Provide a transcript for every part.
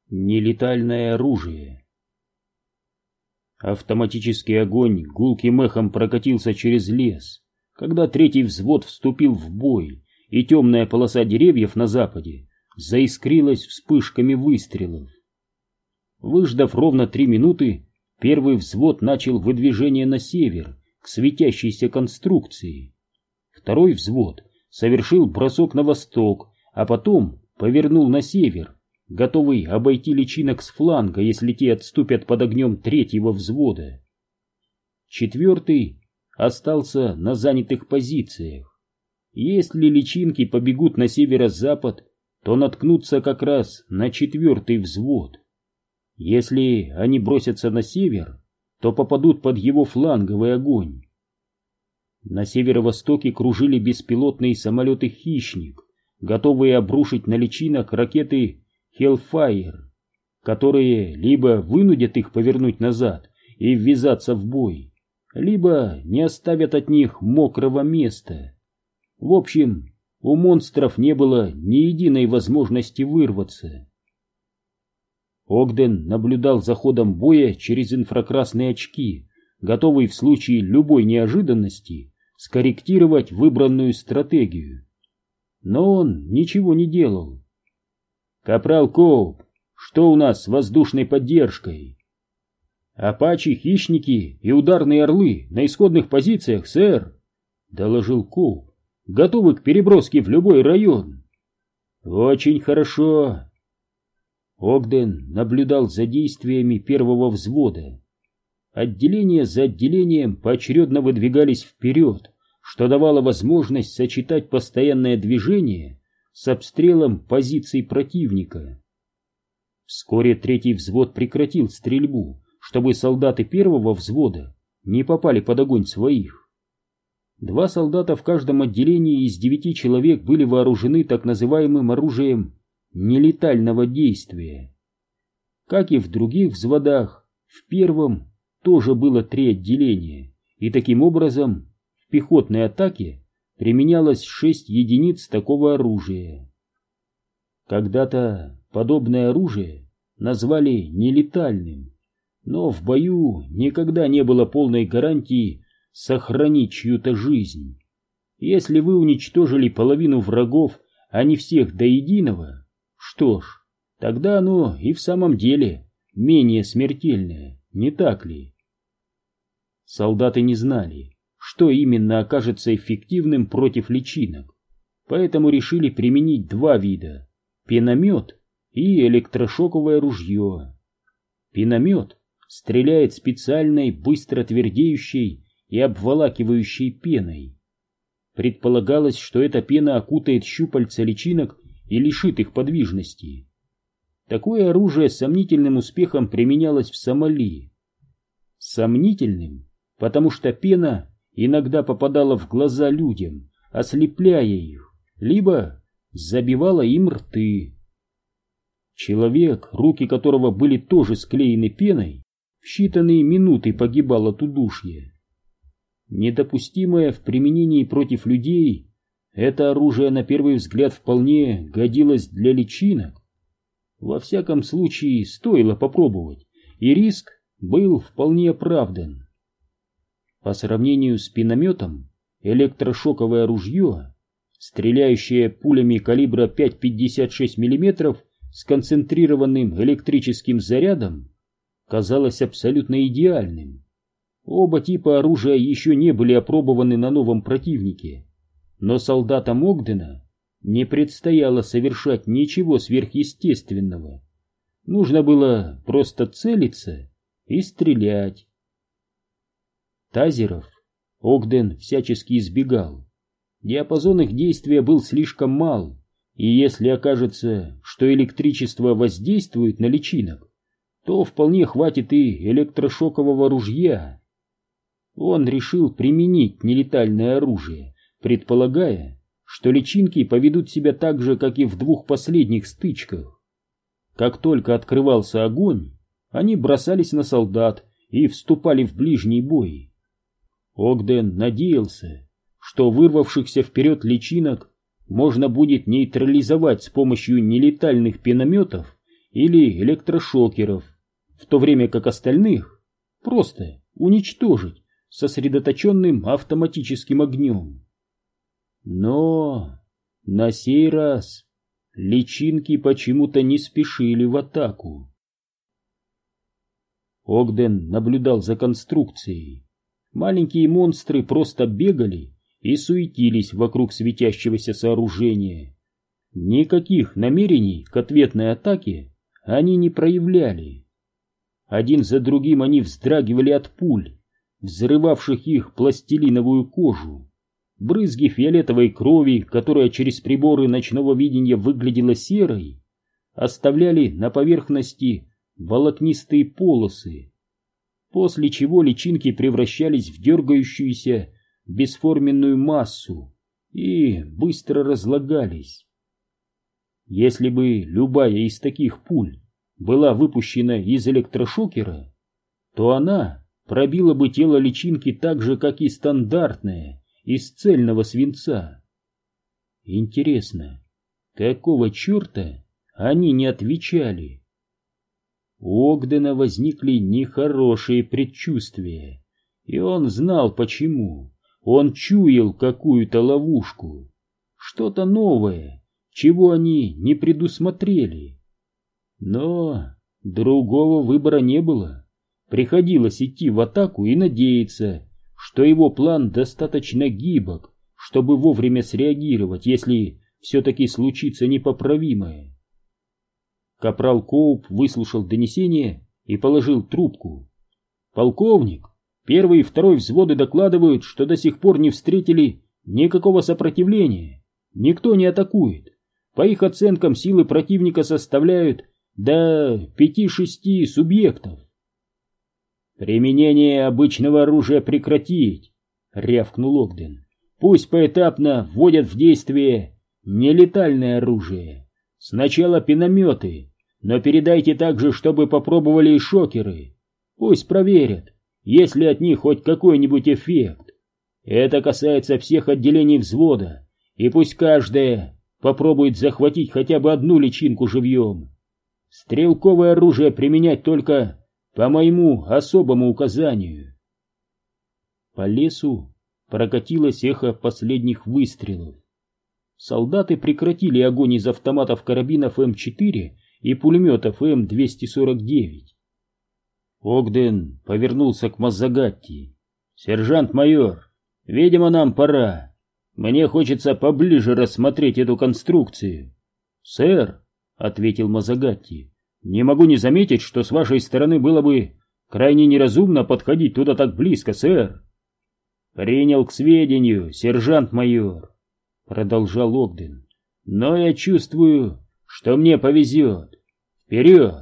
Нелетальное оружие. Автоматический огонь гулким эхом прокатился через лес, когда третий взвод вступил в бой, и темная полоса деревьев на западе заискрилась вспышками выстрелов. Выждав ровно 3 минуты, первый взвод начал выдвижение на север, к светящейся конструкции. Второй взвод совершил бросок на восток, а потом повернул на север, готовый обойти личинок с фланга, если те отступят под огнем третьего взвода. Четвертый остался на занятых позициях. Если личинки побегут на северо-запад, то наткнутся как раз на четвертый взвод. Если они бросятся на север, то попадут под его фланговый огонь. На северо-востоке кружили беспилотные самолеты «Хищник», готовые обрушить на личинок ракеты Hellfire, которые либо вынудят их повернуть назад и ввязаться в бой, либо не оставят от них мокрого места. В общем, у монстров не было ни единой возможности вырваться. Огден наблюдал за ходом боя через инфракрасные очки, готовый в случае любой неожиданности скорректировать выбранную стратегию. Но он ничего не делал. «Капрал Коуп, что у нас с воздушной поддержкой?» «Апачи, хищники и ударные орлы на исходных позициях, сэр», — доложил Коуп. «Готовы к переброске в любой район». «Очень хорошо». Огден наблюдал за действиями первого взвода. Отделения за отделением поочередно выдвигались вперед, что давало возможность сочетать постоянное движение с обстрелом позиций противника. Вскоре третий взвод прекратил стрельбу, чтобы солдаты первого взвода не попали под огонь своих. 2 солдата в каждом отделении из 9 человек были вооружены так называемым оружием нелетального действия. Как и в других взводах, в первом тоже было 3 отделения, и таким образом в пехотной атаке применялось 6 единиц такого оружия. Когда-то подобное оружие назвали нелетальным, но в бою никогда не было полной гарантии сохранить чью-то жизнь. Если вы уничтожили половину врагов, а не всех до единого, что ж, тогда оно и в самом деле менее смертельное, не так ли? Солдаты не знали, что именно окажется эффективным против личинок, поэтому решили применить 2 вида — пеномет и электрошоковое ружье. Пеномет стреляет специальной быстро твердеющей и обволакивающей пеной. Предполагалось, что эта пена окутает щупальца личинок и лишит их подвижности. Такое оружие с сомнительным успехом применялось в Сомали. Сомнительным, потому что пена иногда попадала в глаза людям, ослепляя их, либо забивала им рты. Человек, руки которого были тоже склеены пеной, в считанные минуты погибал от удушья. Недопустимое в применении против людей, это оружие на первый взгляд вполне годилось для личинок. Во всяком случае, стоило попробовать, и риск был вполне оправдан. По сравнению с пенометом, электрошоковое ружье, стреляющее пулями калибра 5,56 мм с концентрированным электрическим зарядом, казалось абсолютно идеальным. Оба типа оружия еще не были опробованы на новом противнике, но солдатам Огдена не предстояло совершать ничего сверхъестественного. Нужно было просто целиться и стрелять. Тазеров Огден всячески избегал. Диапазон их действия был слишком мал, и если окажется, что электричество воздействует на личинок, то вполне хватит и электрошокового ружья. Он решил применить нелетальное оружие, предполагая, что личинки поведут себя так же, как и в 2 последних стычках. Как только открывался огонь, они бросались на солдат и вступали в ближний бой. Огден надеялся, что вырвавшихся вперед личинок можно будет нейтрализовать с помощью нелетальных пенометов или электрошокеров, в то время как остальных просто уничтожить сосредоточенным автоматическим огнем. Но на сей раз личинки почему-то не спешили в атаку. Огден наблюдал за конструкцией. Маленькие монстры просто бегали и суетились вокруг светящегося сооружения. Никаких намерений к ответной атаке они не проявляли. Один за другим они вздрагивали от пуль, взрывавших их пластилиновую кожу. Брызги фиолетовой крови, которая через приборы ночного видения выглядела серой, оставляли на поверхности волокнистые полосы, после чего личинки превращались в дергающуюся бесформенную массу и быстро разлагались. Если бы любая из таких пуль была выпущена из электрошокера, то она пробила бы тело личинки так же, как и стандартная, из цельного свинца. Интересно, какого черта они не отвечали? У Огдена возникли нехорошие предчувствия, и он знал почему. Он чуял какую-то ловушку, что-то новое, чего они не предусмотрели. Но другого выбора не было. Приходилось идти в атаку и надеяться, что его план достаточно гибок, чтобы вовремя среагировать, если все-таки случится непоправимое. Капрал Коуп выслушал донесение и положил трубку. «Полковник, первый и второй взводы докладывают, что до сих пор не встретили никакого сопротивления. Никто не атакует. По их оценкам, силы противника составляют до 5-6 субъектов». «Применение обычного оружия прекратить», — рявкнул Огден. «Пусть поэтапно вводят в действие нелетальное оружие. Сначала пинометы, но передайте также, чтобы попробовали и шокеры. Пусть проверят, есть ли от них хоть какой-нибудь эффект. Это касается всех отделений взвода, и пусть каждая попробует захватить хотя бы одну личинку живьем. Стрелковое оружие применять только по моему особому указанию». По лесу прокатилось эхо последних выстрелов. Солдаты прекратили огонь из автоматов карабинов М4 и пулеметов М249. Огден повернулся к Маззагатти. «Сержант-майор, видимо, нам пора. Мне хочется поближе рассмотреть эту конструкцию». «Сэр», — ответил Маззагатти, — «не могу не заметить, что с вашей стороны было бы крайне неразумно подходить туда так близко, сэр». «Принял к сведению, сержант-майор», — продолжал Огден, — «но я чувствую, что мне повезет. Вперед!»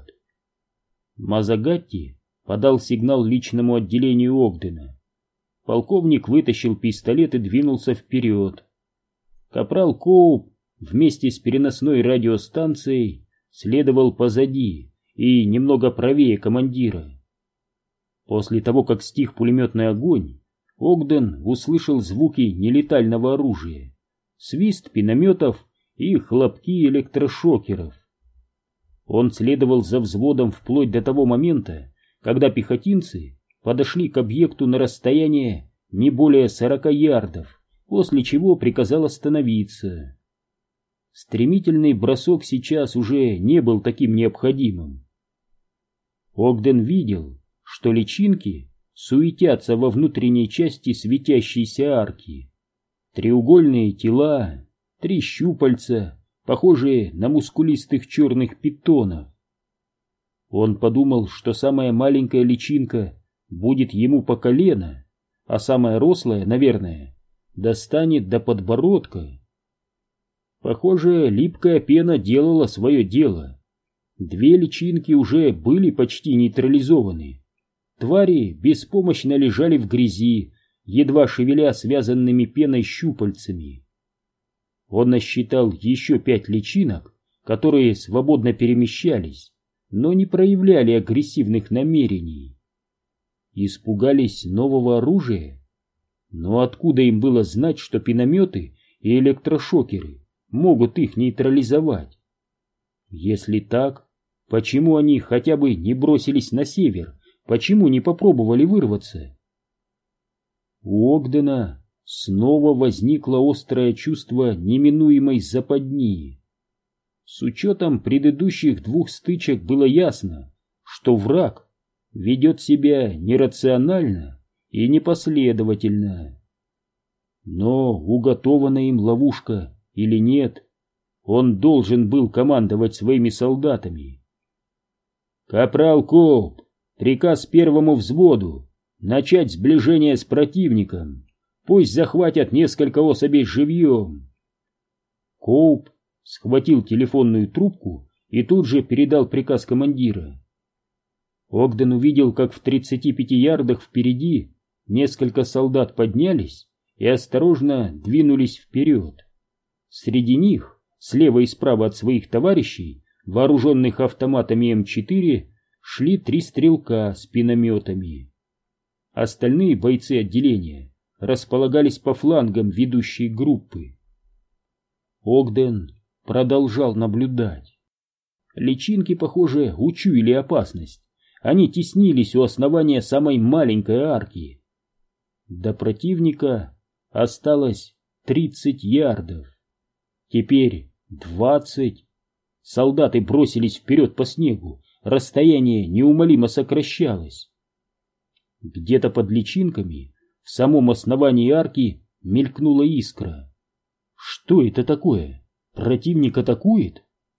Маззагатти подал сигнал личному отделению Огдена. Полковник вытащил пистолет и двинулся вперед. Капрал Коуп вместе с переносной радиостанцией следовал позади и немного правее командира. После того, как стих пулеметный огонь, Огден услышал звуки нелетального оружия, свист пинометов и хлопки электрошокеров. Он следовал за взводом вплоть до того момента, когда пехотинцы подошли к объекту на расстояние не более 40 ярдов, после чего приказал остановиться. Стремительный бросок сейчас уже не был таким необходимым. Огден видел, что личинки суетятся во внутренней части светящейся арки. Треугольные тела, 3 щупальца, похожие на мускулистых черных питонов. Он подумал, что самая маленькая личинка будет ему по колено, а самая рослая, наверное, достанет до подбородка. Похоже, липкая пена делала свое дело. 2 личинки уже были почти нейтрализованы. Твари беспомощно лежали в грязи, едва шевеля связанными пеной щупальцами. Он насчитал еще 5 личинок, которые свободно перемещались, но не проявляли агрессивных намерений. Испугались нового оружия? Но откуда им было знать, что пинометы и электрошокеры могут их нейтрализовать? Если так, Почему они хотя бы не бросились на север? Почему не попробовали вырваться? У Огдена снова возникло острое чувство неминуемой западни. С учетом предыдущих 2 стычек было ясно, что враг ведет себя нерационально и непоследовательно. Но уготована им ловушка или нет, он должен был командовать своими солдатами. «Капрал Коуп, приказ 1-му взводу начать сближение с противником. Пусть захватят несколько особей живьем». Коуп схватил телефонную трубку и тут же передал приказ командира. Огден увидел, как в 35 ярдах впереди несколько солдат поднялись и осторожно двинулись вперед. Среди них, слева и справа от своих товарищей, вооруженных автоматами М4, шли 3 стрелка с пинометами. Остальные бойцы отделения располагались по флангам ведущей группы. Огден продолжал наблюдать. Личинки, похоже, учуяли опасность. Они теснились у основания самой маленькой арки. До противника осталось 30 ярдов. Теперь 20. Солдаты бросились вперед по снегу. Расстояние неумолимо сокращалось. Где-то под личинками, в самом основании арки, мелькнула искра. Что это такое? Противник атакует?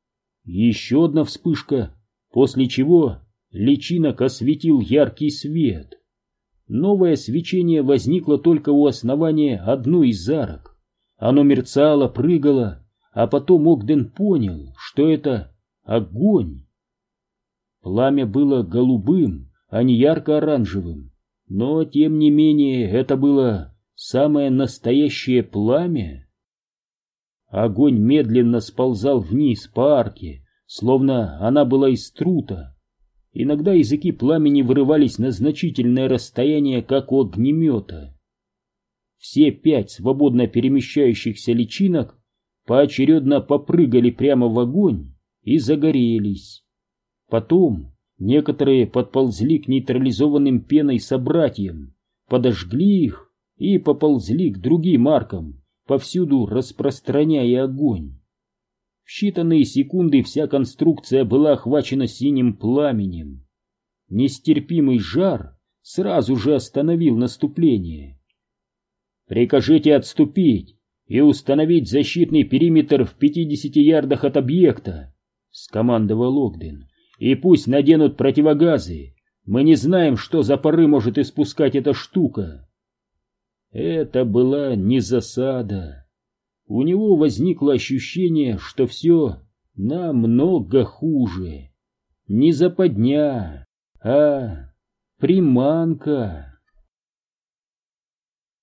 Еще одна вспышка, после чего личинок осветил яркий свет. Новое свечение возникло только у основания одной из арок. Оно мерцало, прыгало, а потом Огден понял, что это огонь. Пламя было голубым, а не ярко-оранжевым, но тем не менее это было самое настоящее пламя. Огонь медленно сползал вниз по арке, словно она была из трута. Иногда языки пламени вырывались на значительное расстояние, как у огнемета. Все 5 свободно перемещающихся личинок поочередно попрыгали прямо в огонь и загорелись. Потом некоторые подползли к нейтрализованным пеной собратьям, подожгли их и поползли к другим аркам, повсюду распространяя огонь. В считанные секунды вся конструкция была охвачена синим пламенем. Нестерпимый жар сразу же остановил наступление. «Прикажите отступить и установить защитный периметр в 50 ярдах от объекта», — скомандовал Огден. «И пусть наденут противогазы. Мы не знаем, что за пары может испускать эта штука». Это была не засада. У него возникло ощущение, что все намного хуже. Не западня, а приманка.